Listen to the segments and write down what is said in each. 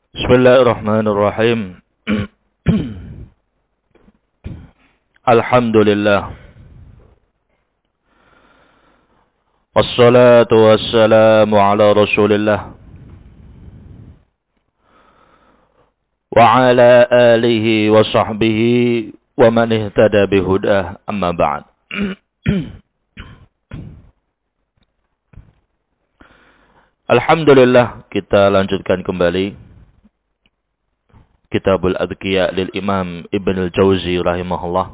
Bismillahirrahmanirrahim. Alhamdulillah. Wassalatu wassalamu ala Rasulillah wa ala alihi wa sahbihi wa man ihtada bihudah, amma ba'd. Alhamdulillah, kita lanjutkan kembali Kitabul Adqiya lil Imam Ibn al-Jauzi rahimahullah.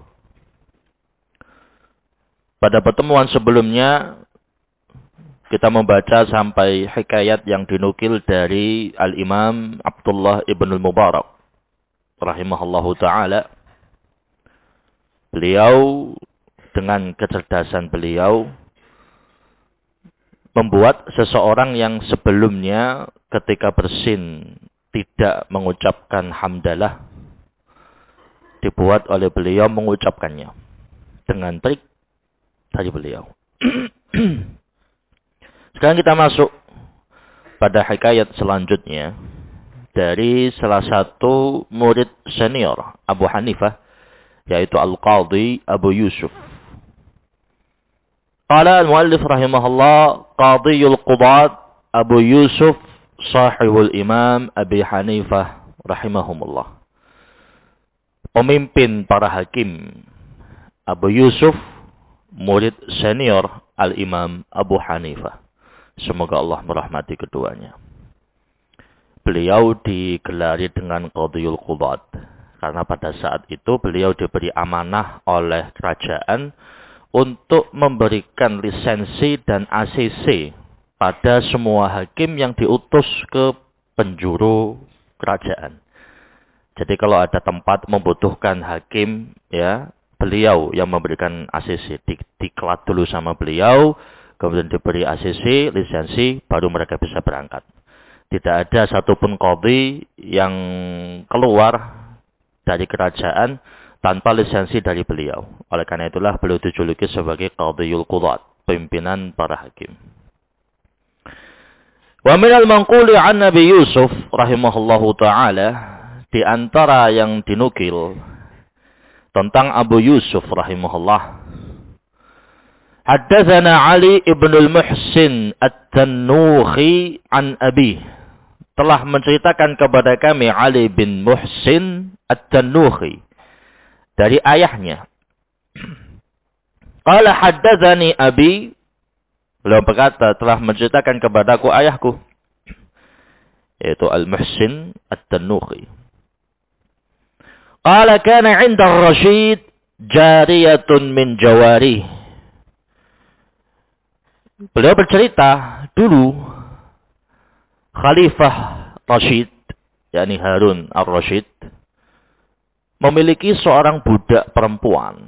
Pada pertemuan sebelumnya kita membaca sampai hikayat yang dinukil dari Al-Imam Abdullah Ibn al-Mubarak rahimahullahu ta'ala. Beliau dengan kecerdasan beliau membuat seseorang yang sebelumnya ketika bersin tidak mengucapkan hamdalah, dibuat oleh beliau mengucapkannya dengan trik dari beliau. Sekarang kita masuk pada hikayat selanjutnya dari salah satu murid senior Abu Hanifah, yaitu Al-Qadhi Abu Yusuf. Qala al-muallif rahimahullah, Qadhiyul Qudat Abu Yusuf sahibul Imam Abi Hanifah rahimahumullah. Pemimpin para hakim Abu Yusuf, murid senior Al-Imam Abu Hanifah. Semoga Allah merahmati keduanya. Beliau digelari dengan Qadhiyul Qudat karena pada saat itu beliau diberi amanah oleh kerajaan untuk memberikan lisensi dan ACC pada semua hakim yang diutus ke penjuru kerajaan. Jadi kalau ada tempat membutuhkan hakim, ya beliau yang memberikan ACC, diklat dulu sama beliau, kemudian diberi ACC, lisensi, baru mereka bisa berangkat. Tidak ada satupun qadhi yang keluar dari kerajaan tanpa lisensi dari beliau. Oleh karena itulah beliau dijuluki sebagai Qadhiyul Qudat, pimpinan para hakim. Wa minal manquli an Nabi Yusuf rahimahullahu ta'ala, di antara yang dinukil tentang Abu Yusuf rahimahullah, Haddatsana Ali ibn al-Muhsin at-Tannuhi an Abi, telah menceritakan kepada kami Ali bin Muhsin at-Tannuhi dari ayahnya. Qala haddatsani Abi, beliau berkata telah menceritakan kepadaku ayahku, yaitu Al-Muhsin At-Tannuhi. Qala kana 'inda ar-Rashid jariyatun min jawari. Beliau bercerita dulu Khalifah Rashid, yakni Harun ar-Rashid, memiliki seorang budak perempuan.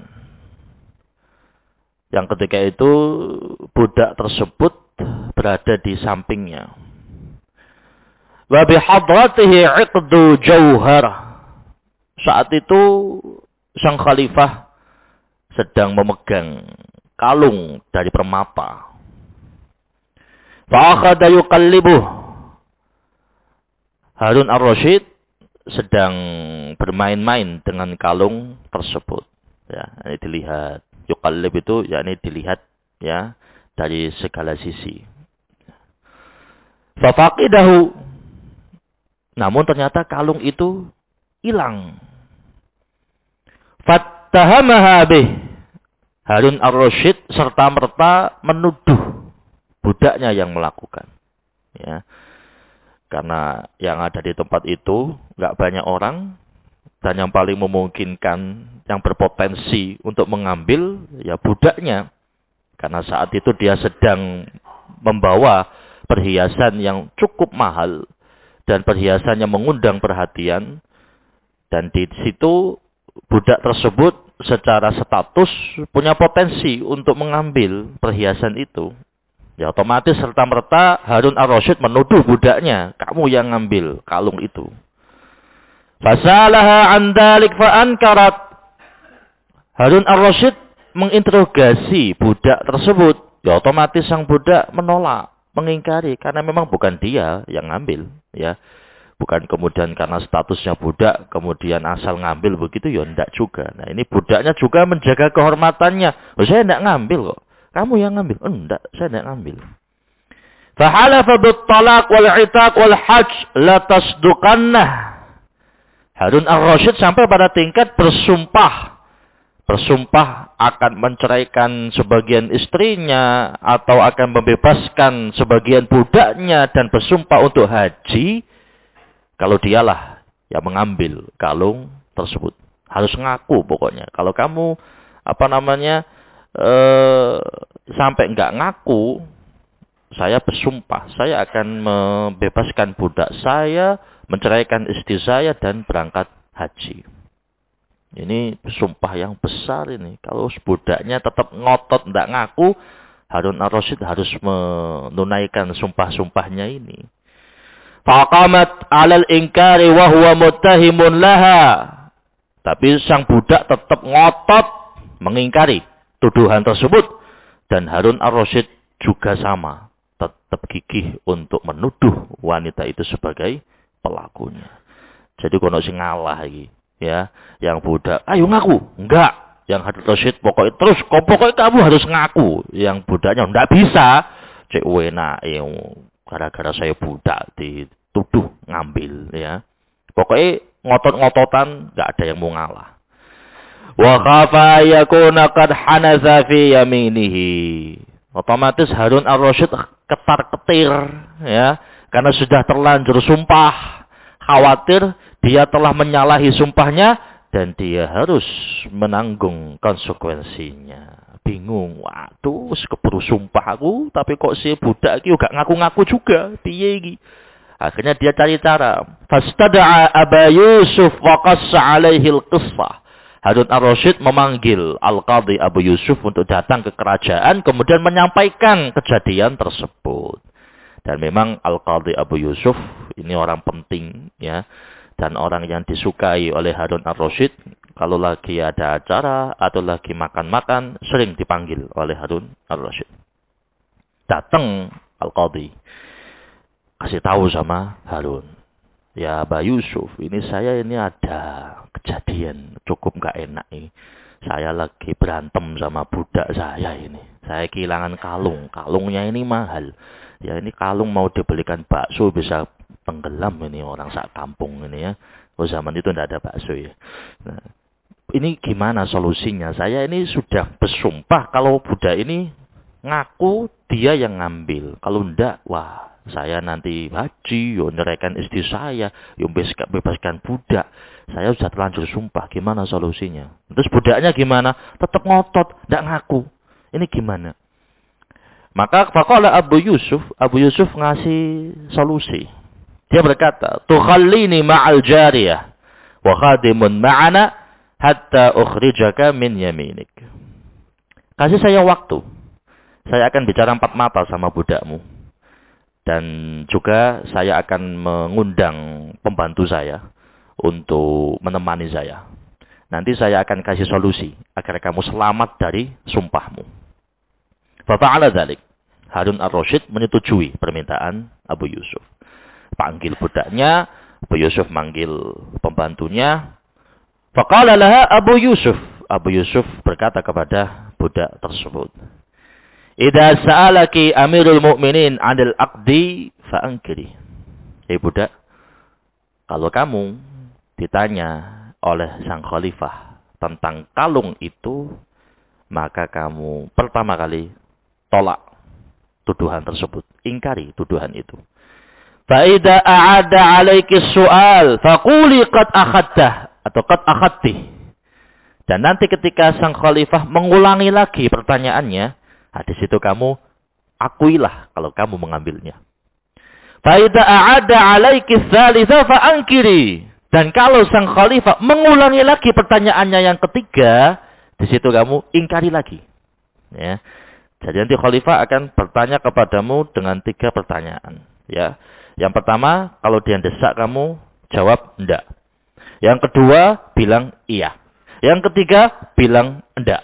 Yang ketika itu budak tersebut berada di sampingnya. Wa bihadratihi 'iqdu jauhar. Saat itu sang khalifah sedang memegang kalung dari permata. Fa akhadha yuqallibuh. Harun ar-Rashid sedang bermain-main dengan kalung tersebut. Ya, ini dilihat. Yuqallib itu yakni dilihat ya dari segala sisi. Fafaqidahu. Namun ternyata kalung itu hilang. Fattahamaha bih. Harun ar-Rashid serta-merta menuduh budaknya yang melakukan. Ya. Karena yang ada di tempat itu enggak banyak orang. Dan yang paling memungkinkan, yang berpotensi untuk mengambil, ya budaknya. Karena saat itu dia sedang membawa perhiasan yang cukup mahal. Dan perhiasan yang mengundang perhatian. Dan di situ, budak tersebut secara status punya potensi untuk mengambil perhiasan itu. Ya otomatis serta-merta Harun ar-Rashid menuduh budaknya, kamu yang ngambil kalung itu. Fasalaha an dalik fa ankarat. Harun ar-Rashid menginterogasi budak tersebut. Ya otomatis sang budak menolak, mengingkari karena memang bukan dia yang ngambil, ya. Bukan kemudian karena statusnya budak, kemudian asal ngambil begitu, ya enggak juga. Nah ini budaknya juga menjaga kehormatannya. Oh, saya enggak ngambil kok. Kamu yang ngambil. Oh, enggak, saya enggak ngambil. Fahalafa bit-talaq wal-'itaq wal-hajj la tasduqannah. Harun ar-Rasyid sampai pada tingkat bersumpah akan menceraikan sebagian istrinya atau akan membebaskan sebagian budaknya dan bersumpah untuk haji kalau dialah yang mengambil kalung tersebut. Harus ngaku pokoknya. Kalau kamu sampai enggak ngaku, saya bersumpah saya akan membebaskan budak saya, menceraikan istri saya dan berangkat haji. Ini sumpah yang besar ini. Kalau budaknya tetap ngotot tidak ngaku, Harun ar-Rasyid harus menunaikan sumpah-sumpahnya ini. Faqamat 'alal inkari wa huwa muttahimun laha. Tapi sang budak tetap ngotot mengingkari tuduhan tersebut dan Harun ar-Rasyid juga sama, tetap gigih untuk menuduh wanita itu sebagai pelakunya. Jadi kono sing ngalah iki. Ya, yang budak, ayo ngaku. Enggak. Yang Harun Rasyid pokoknya kamu harus ngaku. Yang budaknya enggak bisa. Cek enak gara-gara saya budak dituduh ngambil ya. Pokoknya ngotot-ngototan enggak ada yang mau ngalah. Wa khafa yakuna qad hanaza fi yaminihi. Otomatis Harun ar-Rasyid ketar-ketir ya, karena sudah terlanjur sumpah, khawatir dia telah menyalahi sumpahnya dan dia harus menanggung konsekuensinya. Bingung, waduh, keburu sumpah aku, tapi kok si budak iki gak ngaku-ngaku juga, piye iki? Akhirnya dia cari cara. Fastada'a Aba Yusuf wa qassa 'alaihi al-qissah. Harun ar-Rasyid memanggil Al-Qadhi Abu Yusuf untuk datang ke kerajaan, kemudian menyampaikan kejadian tersebut. Dan memang Al-Qadhi Abu Yusuf ini orang penting ya, dan orang yang disukai oleh Harun ar-Rasyid. Kalau lagi ada acara atau lagi makan-makan, sering dipanggil oleh Harun ar-Rasyid. Datang Al-Qadhi, kasih tahu sama Harun, ya Abu Yusuf, saya ini ada kejadian cukup gak enak ini. Saya lagi berantem sama budak saya ini. Saya kehilangan kalung. Kalungnya ini mahal. Ya ini kalung mau dibelikan bakso bisa tenggelam ini orang sak kampung ini ya. Oh, zaman itu tidak ada bakso ya. Nah, ini gimana solusinya? Saya ini sudah bersumpah kalau budak ini ngaku dia yang ngambil. Kalau enggak, wah, saya nanti haji, nyeraikan istri saya, bebaskan budak. Saya sudah terlanjur sumpah, gimana solusinya? Terus budaknya gimana? Tetap ngotot, enggak ngaku. Ini gimana? Maka faqala Abu Yusuf ngasih solusi. Dia berkata, "Tukhallini ma'al jariyah wa khadimun ma'ana hatta ukhrijaka min yaminik." Kasih saya waktu. Saya akan bicara 4 mata sama budakmu. Dan juga saya akan mengundang pembantu saya untuk menemani saya. Nanti saya akan kasih solusi agar kamu selamat dari sumpahmu. Fata'ala dzalik. Harun ar-Rasyid menyetujui permintaan Abu Yusuf. Panggil budaknya, Abu Yusuf manggil pembantunya. Faqala laha Abu Yusuf. Abu Yusuf berkata kepada budak tersebut, "Idza sa'alaki Amirul Mukminin 'anil aqdi fa'ankiri." Hei budak, kalau kamu ditanya oleh sang khalifah tentang kalung itu, maka kamu pertama kali tolak tuduhan tersebut, ingkari tuduhan itu. Fa idza a'ada 'alaiki su'al faquli qad akhadtah atau qad akhadti. Dan nanti ketika sang khalifah mengulangi lagi pertanyaannya, di situ kamu akuilah kalau kamu mengambilnya. Fa idza a'ada 'alaiki tsalitsa fa ankiri. Dan kalau sang khalifah mengulangi lagi pertanyaannya yang ketiga, di situ kamu ingkari lagi. Ya. Jadi nanti khalifah akan bertanya kepadamu dengan 3 pertanyaan. Ya. Yang pertama, kalau dia desak kamu jawab enggak. Yang kedua, bilang iya. Yang ketiga, bilang enggak.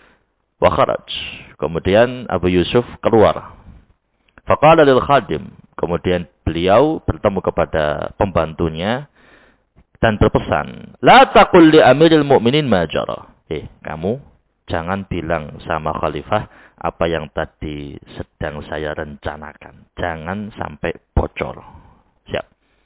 Wa kharaj. Kemudian Abu Yusuf keluar. Faqala lil khadim. Kemudian beliau bertemu kepada pembantunya dan berpesan, la taqul li amiril mu'minin ma jara. Kamu jangan bilang sama khalifah apa yang tadi sedang saya rencanakan. Jangan sampai bocor. Siap.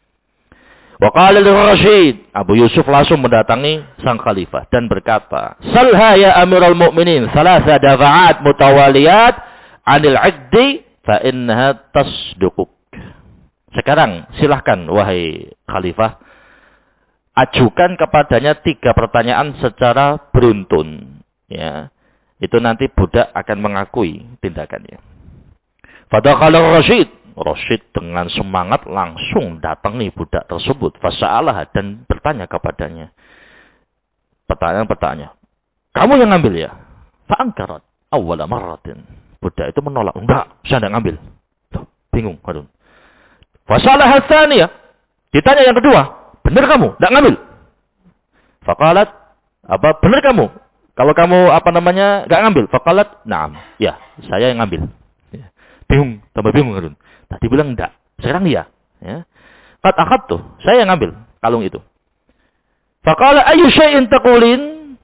Wa qala Rashid, Abu Yusuf langsung mendatangi sang khalifah dan berkata, "Salha ya Amirul Mukminin salasa dafa'at mutawaliyat 'anil 'iqdi fa innaha tasduquk." Sekarang silahkan wahai khalifah, ajukan kepadanya 3 pertanyaan secara beruntun, ya. Itu nanti budak akan mengakui tindakannya. Fadakhala Rashid dengan semangat langsung datangi budak tersebut. Fasa'alah dan bertanya kepadanya. Pertanyaan. Kamu yang ngambil ya? Fa'angkarat awwala marratin. Budak itu menolak. Enggak, saya tidak ngambil. Tuh, bingung. Fasa'alah tsaniyah. Ditanya yang kedua. Benar kamu? Tidak ngambil? Faqalat. Benar kamu? Kalau kamu enggak ngambil? Faqalat. Naam. Ya, saya yang ngambil. Bingung. Tambah bingung. Tadi bilang enggak. Sekarang iya. Ya. Qad akhadtu. Saya yang ngambil kalung itu. Faqala ayyu syai'in taqulin?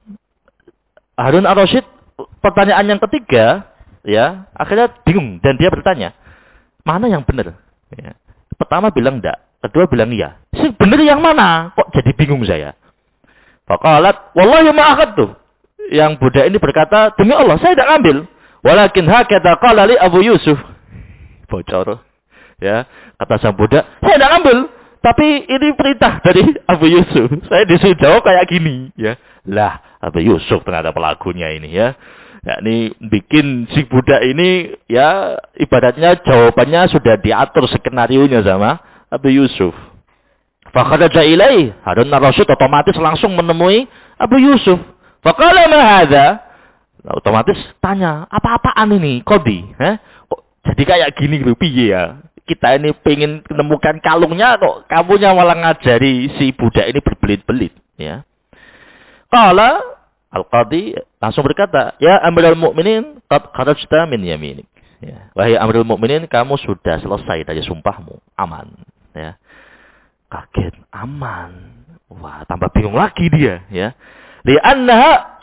Harun ar-Rasyid pertanyaan yang ketiga, ya, akhirnya bingung dan dia bertanya, mana yang benar? Ya. Pertama bilang enggak, kedua bilang iya. Benar yang mana? Kok jadi bingung saya? Faqalat wallahi ma akhadtu. Yang budak ini berkata, demi Allah saya tidak ngambil. Walakin hakadha qala li Abu Yusuf. Bocor. Ya, kata sang budak, saya tidak ngambil, tapi ini perintah dari Abu Yusuf. Saya disuruh jawab kayak gini, ya. Lah, Abu Yusuf ternyata pelakunya ini, ya. Yakni bikin si budak ini, ya, ibaratnya jawabannya sudah diatur skenarionya sama Abu Yusuf. Fakharaja ilaih, Harun ar-Rasyid otomatis langsung menemui Abu Yusuf. Faqala ma hadza? Nah, otomatis tanya, apa-apaan ini, Qadi? Kok jadi kayak gini gitu, piye ya? Kita ini pengen menemukan kalungnya, kok kamunya malah ngajari si budak ini berbelit-belit, ya. Qala al-Qadi langsung berkata, ya Amirul Mukminin, qad kharajta min yaminik. Ya. Wahai Amirul Mukminin, kamu sudah selesai dari sumpahmu, aman, ya. Kaget, aman. Wah, tambah bingung lagi dia, ya. Li'annaha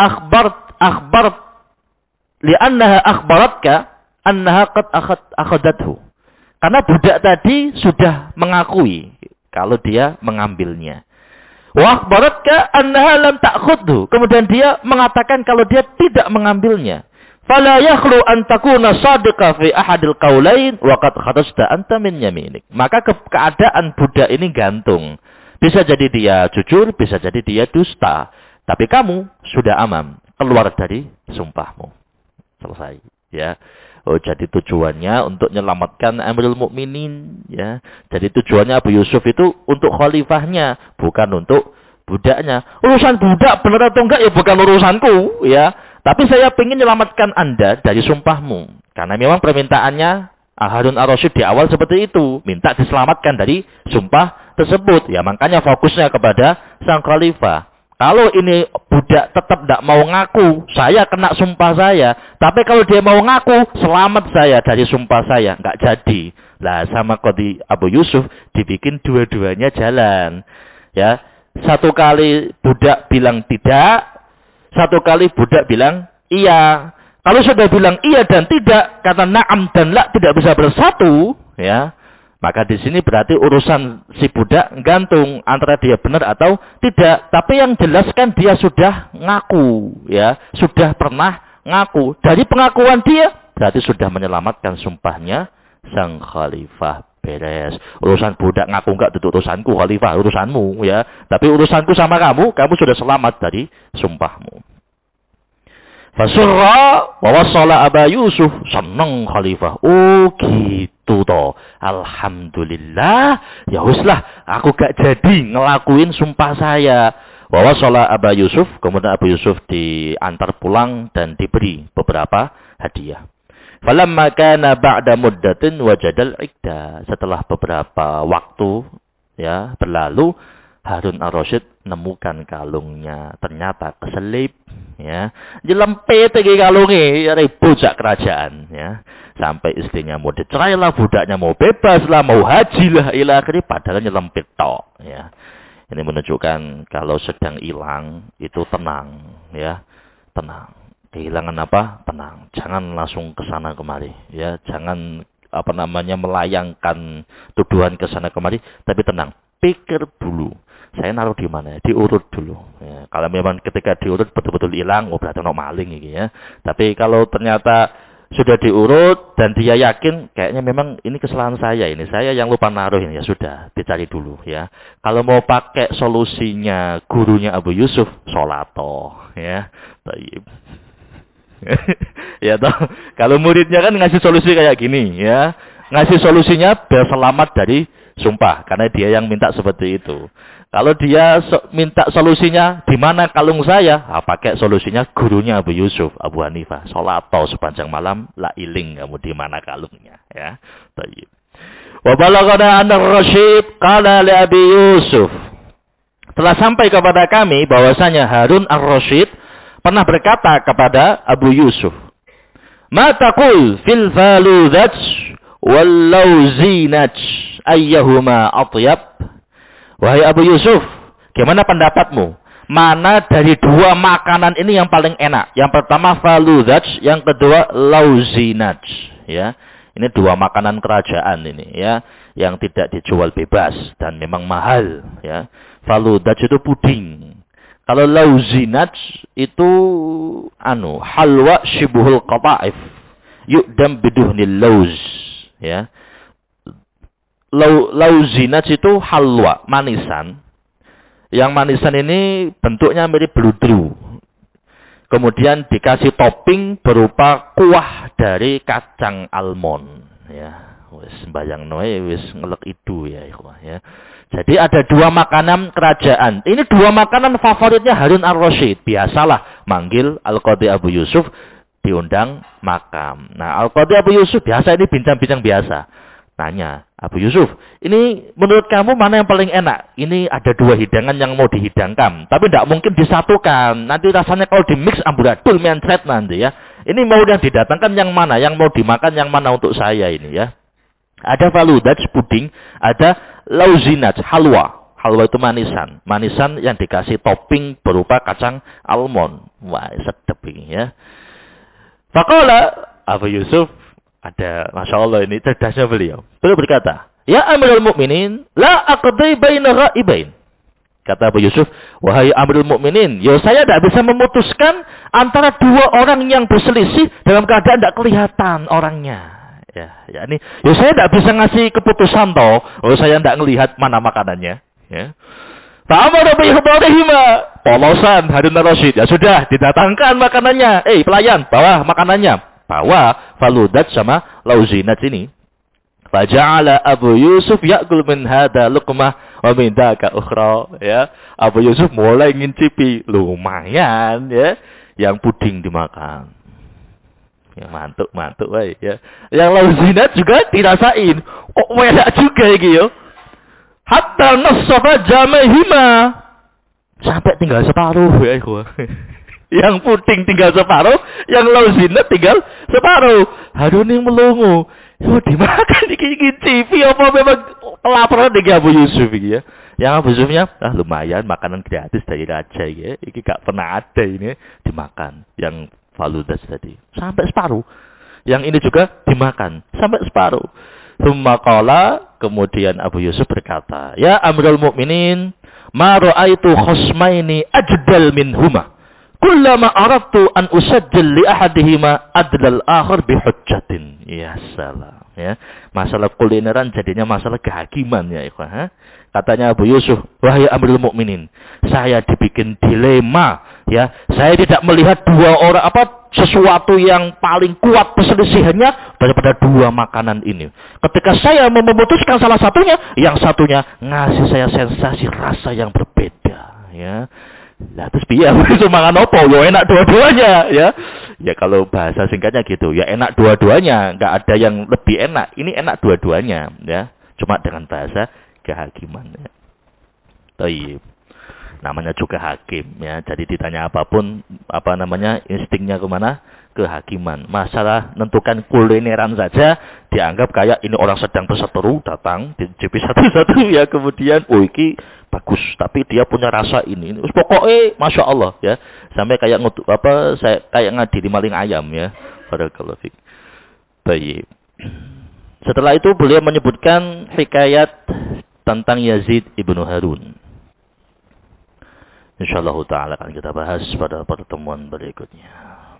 akhbaratka annaha qad akhadathu. Karena budak tadi sudah mengakui kalau dia mengambilnya. Wa akhbaratka annaha lam ta'khudhu. Kemudian dia mengatakan kalau dia tidak mengambilnya. Fala yakhlu an takuna sadiqa fi ahadil qaulain wa qad kharajta anta min yaminik. Maka keadaan budak ini gantung. Bisa jadi dia jujur, bisa jadi dia dusta. Tapi kamu sudah aman, keluar dari sumpahmu. Selesai, ya. Oh, jadi tujuannya untuk menyelamatkan Amirul Mukminin, ya. Jadi tujuannya Abu Yusuf itu untuk khalifahnya, bukan untuk budaknya. Urusan budak benar atau enggak ya bukan urusanku, ya. Tapi saya ingin menyelamatkan Anda dari sumpahmu. Karena memang permintaannya Harun ar-Rasyid di awal seperti itu, minta diselamatkan dari sumpah tersebut. Ya, makanya fokusnya kepada sang khalifah. Kalau ini budak tetap tidak mau ngaku, saya kena sumpah saya. Tapi kalau dia mau ngaku, selamat saya dari sumpah saya. Enggak jadi. Lah sama Qadi Abu Yusuf dibikin dua-duanya jalan. Ya, satu kali budak bilang tidak, satu kali budak bilang iya. Kalau sudah bilang iya dan tidak, kata na'am dan la tidak bisa bersatu, ya. Maka di sini berarti urusan si budak gantung antara dia benar atau tidak. Tapi yang jelaskan dia sudah ngaku, ya, sudah pernah ngaku. Dari pengakuan dia berarti sudah menyelamatkan sumpahnya sang khalifah. Beres. Urusan budak ngaku enggak itu urusanku, khalifah urusanmu, ya. Tapi urusanku sama kamu sudah selamat dari sumpahmu. Fasurra wa wassala Aba Yusuf, seneng khalifah. Oh gitu toh. Alhamdulillah. Ya uslah, aku gak jadi ngelakuin sumpah saya. Wa wassala Aba Yusuf, kemudian Abu Yusuf diantar pulang dan diberi beberapa hadiah. Falamma kana ba'da muddatin wajadal ikda. Setelah beberapa waktu, ya, berlalu, Harun Ar-Rasyid nemukan kalungnya, ternyata keselip, ya. Jelempet iki kalunge, ribut sak kerajaan, ya. Sampai istrinya mau dicerai lah, budaknya mau bebas lah, mau haji lah, ila akhirnya padahal nyelempit tok, ya. Ini menunjukkan kalau sedang hilang itu tenang, ya. Tenang. Kehilangan apa? Tenang. Jangan langsung ke sana kemari, ya. Jangan melayangkan tuduhan ke sana kemari, tapi tenang. Pikir dulu. Saya naruh di mana? Diurut dulu. Ya, kalau memang ketika diurut betul-betul hilang, oh berarti ono maling ini, ya. Tapi kalau ternyata sudah diurut dan dia yakin kayaknya memang ini kesalahan saya ini, saya yang lupa naruh ini, ya sudah dicari dulu, ya. Kalau mau pakai solusinya gurunya Abu Yusuf, sholato, ya. Taib. Ya toh. Kalau muridnya kan ngasih solusi kayak gini, ya. Ngasih solusinya biar selamat dari sumpah, karena dia yang minta seperti itu. Kalau dia minta solusinya di mana kalung saya, pakai solusinya gurunya Abu Yusuf, Abu Hanifah. Sholato sepanjang malam, la iling kamu di mana kalungnya, ya. Tayyib. Wa balaghana anna Ar-Rasyid qala li Abi Yusuf. Telah sampai kepada kami bahwasanya Harun Ar-Rasyid pernah berkata kepada Abu Yusuf, "Ma taqul fil faludhat wal lauzinat ayyuhuma atyab?" Wahai Abu Yusuf, gimana pendapatmu? Mana dari dua makanan ini yang paling enak? Yang pertama faludhat, yang kedua lauzinat, ya. Ini dua makanan kerajaan ini, ya, yang tidak dijual bebas dan memang mahal, ya. Faludhat itu puding. Kalau lauzinat itu halwa syibhul qata'if. Yu'dam biduhnil lauz, ya. Lauzinat itu halwa, manisan. Yang manisan ini bentuknya mirip beludru. Kemudian dikasih topping berupa kuah dari kacang almond, ya. Wis bayangno wis ngelek idu ya, ikhwah, ya. Jadi ada dua makanan kerajaan. Ini dua makanan favoritnya Harun Ar-Rasyid. Biasalah manggil Al-Qadhi Abu Yusuf, diundang makam. Nah, Al-Qadhi Abu Yusuf biasa ini bincang-bincang biasa. Tanya, Abu Yusuf, ini menurut kamu mana yang paling enak? Ini ada dua hidangan yang mau dihidangkan. Tapi tidak mungkin disatukan. Nanti rasanya kalau dimix amburadul mencret nanti, ya. Ini mau yang didatangkan yang mana? Yang mau dimakan yang mana untuk saya ini, ya. Ada faludhat, puding. Ada lauzinat, halwa. Halwa itu manisan. Manisan yang dikasih topping berupa kacang almond. Wah, sedap ini, ya. Faqala Abu Yusuf, ada, Masya Allah ini cerdasnya beliau. Beliau berkata, "Ya Amirul Mukminin, la aqdi baina ghaibain." Kata Abu Yusuf, "Wahai Amirul Mukminin, saya tidak bisa memutuskan antara dua orang yang berselisih dalam keadaan tidak kelihatan orangnya." Ya ini, saya tidak bisa ngasih keputusan toh. Saya tidak melihat mana makanannya. Ya. Fa'amara bihdarihima. Polosan Harun Ar-Rasyid. Ya sudah, didatangkan makanannya. Pelayan, bawa makanannya. Bawa faludhat sama lauzinat ini. Faja'ala Abu Yusuf ya'kul min hadha luqmah wa min dhaka ukhra, ya. Abu Yusuf mulai ngincipi, lumayan, ya. Yang puding dimakan. Ya mantuk, ya. Yang lauzinat juga dirasain. Kok enak juga iki, yo. Hatta nassafa jamahima. Sampai tinggal separuh, ya, ikhwah. Yang puding tinggal separuh, yang lauzinat tinggal separuh. Harun yang melongo. Yo dimakan iki TV apa memang kelaparan iki Abu Yusuf iki, ya. Yang Abu Yusufnya, lumayan makanan gratis dari raja, ya. Iki gak pernah ada ini dimakan. Yang faludhat tadi sampai separuh. Yang ini juga dimakan sampai separuh. Tsumma qala, kemudian Abu Yusuf berkata, "Ya Amirul Mukminin, ma ra'aitu khusmaini ajdal minhuma. Kullama aradtu an usajjil li ahadihima adlal akhir bi hujjatin." Ya salam, ya. Masalah kulineran jadinya masalah kehakiman, ya ikhwah. Katanya Abu Yusuf, "Wahai Amirul Mukminin, saya dibikin dilema, ya. Saya tidak melihat dua orang sesuatu yang paling kuat perselisihannya daripada dua makanan ini. Ketika saya memutuskan salah satunya, yang satunya ngasih saya sensasi rasa yang berbeda, ya. Lah terus piye itu mangan opo? Yo enak dua-duanya, ya. Ya kalau bahasa singkatnya gitu, ya enak dua-duanya, enggak ada yang lebih enak. Ini enak dua-duanya, ya. Cuma dengan bahasa kehakiman, ya. Tayyib. Namanya juga hakim ya. Jadi ditanya apapun instingnya kemana? Kehakiman. Masalah menentukan kulineran saja dianggap kayak ini orang sedang berseteru datang di JP satu-satu ya, kemudian iki bagus tapi dia punya rasa ini. Pokoknya Masya Allah ya. Sampai kayak saya kayak ngadili maling ayam ya. Barakallahu fiik. Baik. Setelah itu beliau menyebutkan hikayat tentang Yazid ibnu Harun. InsyaAllah ta'ala akan kita bahas pada pertemuan berikutnya.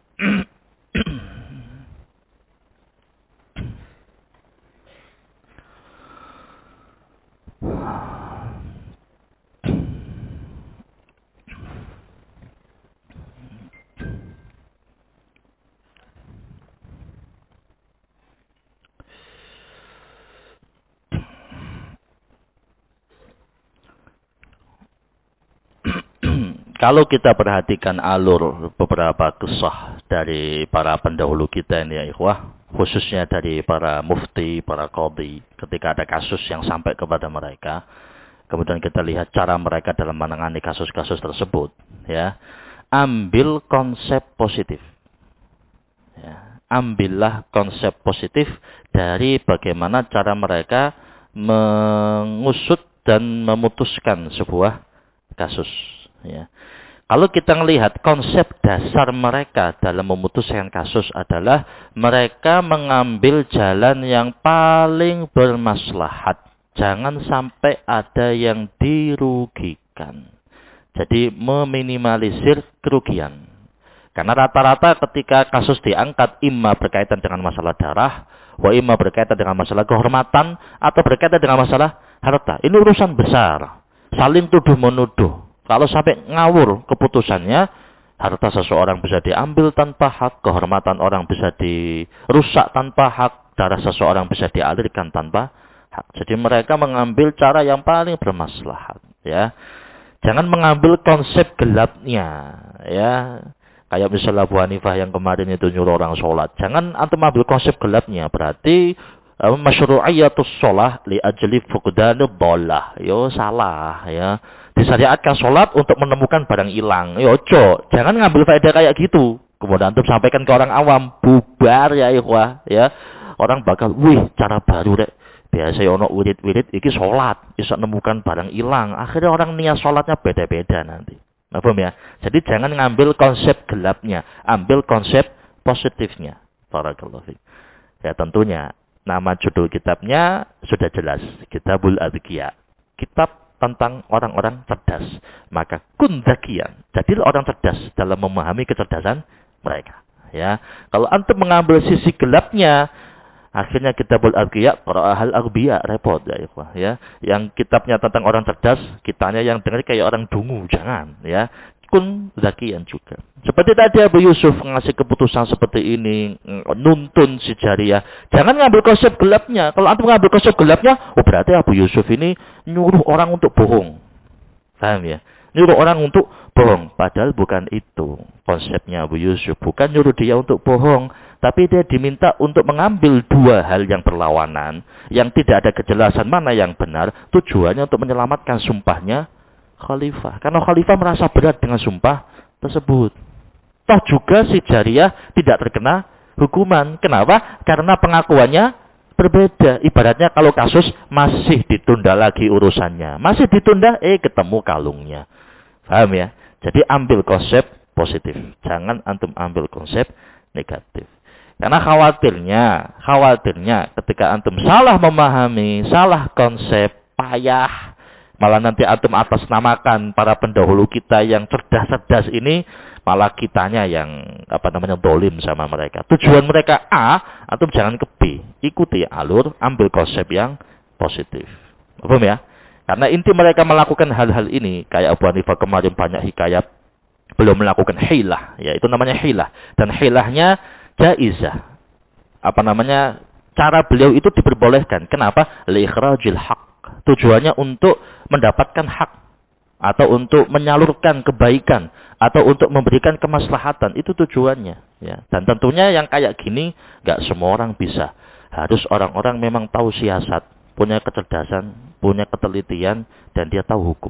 Kalau kita perhatikan alur beberapa kisah dari para pendahulu kita ini ya ikhwah, khususnya dari para mufti, para qadhi, ketika ada kasus yang sampai kepada mereka, kemudian kita lihat cara mereka dalam menangani kasus-kasus tersebut, ya, ambil konsep positif. Ya, ambillah konsep positif dari bagaimana cara mereka mengusut dan memutuskan sebuah kasus. Ya. Kalau kita melihat konsep dasar mereka dalam memutuskan kasus adalah mereka mengambil jalan yang paling bermaslahat. Jangan sampai ada yang dirugikan. Jadi meminimalisir kerugian. Karena rata-rata ketika kasus diangkat imma berkaitan dengan masalah darah, wa imma berkaitan dengan masalah kehormatan, atau berkaitan dengan masalah harta. Ini urusan besar. Saling tuduh-menuduh. Kalau sampai ngawur keputusannya, harta seseorang bisa diambil tanpa hak, kehormatan orang bisa dirusak tanpa hak, darah seseorang bisa dialirkan tanpa hak. Jadi mereka mengambil cara yang paling bermaslahat, ya. Jangan mengambil konsep gelapnya, ya. Kayak misalnya Abu Hanifah yang kemarin itu nyuruh orang sholat. Jangan antum ambil konsep gelapnya, berarti masyru'iyatus sholah li ajli fuqdanid dhalah. Yo salah, ya. Disyariatkan sholat untuk menemukan barang hilang. Yo ojo, jangan ngambil faedah kayak gitu. Kemudian antum sampaikan ke orang awam, bubar ya ikhwah, ya. Orang bakal, wih, cara baru dek. Biasa ono wirid-wirid iki sholat, bisa menemukan barang hilang. Akhirnya orang niat sholatnya beda-beda nanti. Paham ya? Jadi jangan ngambil konsep gelapnya, ambil konsep positifnya. Barakallahu fiik. Ya tentunya nama judul kitabnya sudah jelas, Kitabul Adhkiya. Kitab tentang orang-orang cerdas. Maka kun dzakiyan. Jadilah orang cerdas dalam memahami kecerdasan mereka. Ya, kalau antum mengambil sisi gelapnya, akhirnya Kitabul Adhkiya qara'ahal aghbiya, repot ya ikhwah, ya. Yang kitabnya tentang orang cerdas, kitanya yang dengar kayak orang dungu, jangan, ya. Kun dzakiyan juga. Seperti tadi Abu Yusuf ngasih keputusan seperti ini, nuntun si jariyah. Jangan ngambil konsep gelapnya. Kalau antum ngambil konsep gelapnya, oh berarti Abu Yusuf ini nyuruh orang untuk bohong. Paham ya? Nyuruh orang untuk bohong. Padahal bukan itu konsepnya Abu Yusuf. Bukan nyuruh dia untuk bohong. Tapi dia diminta untuk mengambil dua hal yang berlawanan. Yang tidak ada kejelasan mana yang benar. Tujuannya untuk menyelamatkan sumpahnya khalifah. Karena khalifah merasa berat dengan sumpah tersebut. Toh juga si jariyah tidak terkena hukuman. Kenapa? Karena pengakuannya berbeda. Ibaratnya kalau kasus masih ditunda lagi urusannya. Masih ditunda, ketemu kalungnya. Paham ya? Jadi ambil konsep positif. Jangan antum ambil konsep negatif. Karena khawatirnya ketika antum salah memahami, salah konsep, payah. Malah nanti antum atasnamakan para pendahulu kita yang cerdas-cerdas ini, malah kitanya yang dolim sama mereka. Tujuan mereka A, antum jangan ke B. Ikuti alur, ambil konsep yang positif. Paham ya? Karena inti mereka melakukan hal-hal ini, kayak Abu Hanifah kemarin banyak hikayat, belum melakukan hilah, ya itu namanya hilah. Dan hilahnya jaizah. Cara beliau itu diperbolehkan. Kenapa? Liikhrajil haq. Tujuannya untuk mendapatkan hak, atau untuk menyalurkan kebaikan, atau untuk memberikan kemaslahatan. Itu tujuannya, ya. Dan tentunya yang kayak gini gak semua orang bisa. Harus orang-orang memang tahu siasat, punya kecerdasan, punya ketelitian, dan dia tahu hukum.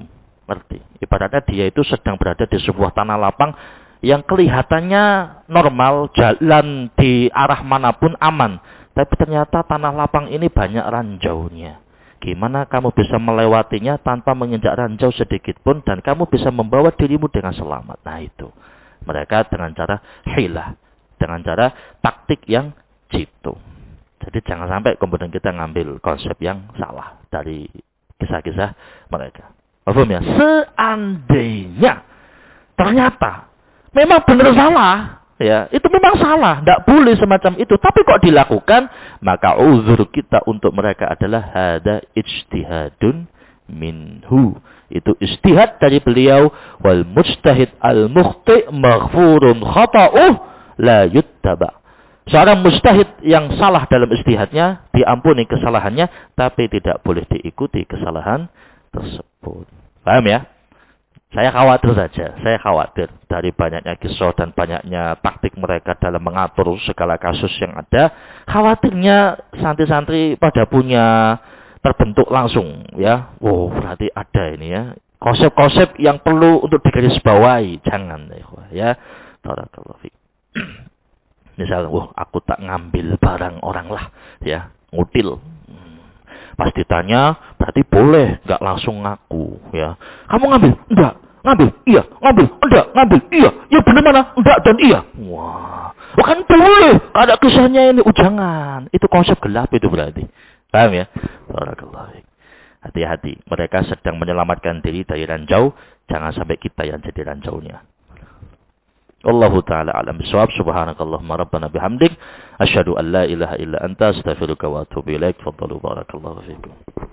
Ngerti. Ibaratnya dia itu sedang berada di sebuah tanah lapang yang kelihatannya normal, jalan di arah manapun aman. Tapi ternyata tanah lapang ini banyak ranjaunya. Gimana kamu bisa melewatinya tanpa menginjak ranjau sedikit pun dan kamu bisa membawa dirimu dengan selamat. Nah itu. Mereka dengan cara hilah. Dengan cara taktik yang jitu. Jadi jangan sampai kemudian kita ngambil konsep yang salah dari kisah-kisah mereka. Paham ya? Seandainya ternyata memang benar salah. Ya, itu memang salah, tidak boleh semacam itu. Tapi kok dilakukan, maka uzur kita untuk mereka adalah hada ijtihadun minhu. Itu ijtihad dari beliau. Wal mujtahid al mukhti maghfurun khata'uh la yuttaba. Seorang mujtahid yang salah dalam ijtihadnya diampuni kesalahannya, tapi tidak boleh diikuti kesalahan tersebut. Paham ya? Saya khawatir saja, saya khawatir dari banyaknya kisah dan banyaknya taktik mereka dalam mengatur segala kasus yang ada. Khawatirnya santri-santri pada punya terbentuk langsung, ya. Oh, berarti ada ini ya. Konsep-konsep yang perlu untuk digarisbawahi, jangan ya. Barakallahu fiik. Misal, aku tak ngambil barang orang lah, ya, ngutil. Pas ditanya, berarti boleh, nggak langsung ngaku, ya. Kamu ngambil? Enggak. Ngambil? Iya. Ngambil? Enggak. Ngambil? Iya. Ya benar mana? Enggak dan iya. Wah. Kan boleh. Ada kisahnya ini. Jangan. Itu konsep gelap itu berarti. Paham ya? Barakallahu. Hati-hati. Mereka sedang menyelamatkan diri dari ranjau. Jangan sampai kita yang jadi ranjaunya. Wallahu ta'ala alam bisawab. Subhanakallahumma rabbana bihamdik. Asyhadu an la ilaha illa anta astaghfiruka wa atubu ilaik. Fadhalu barakallahu fiikum.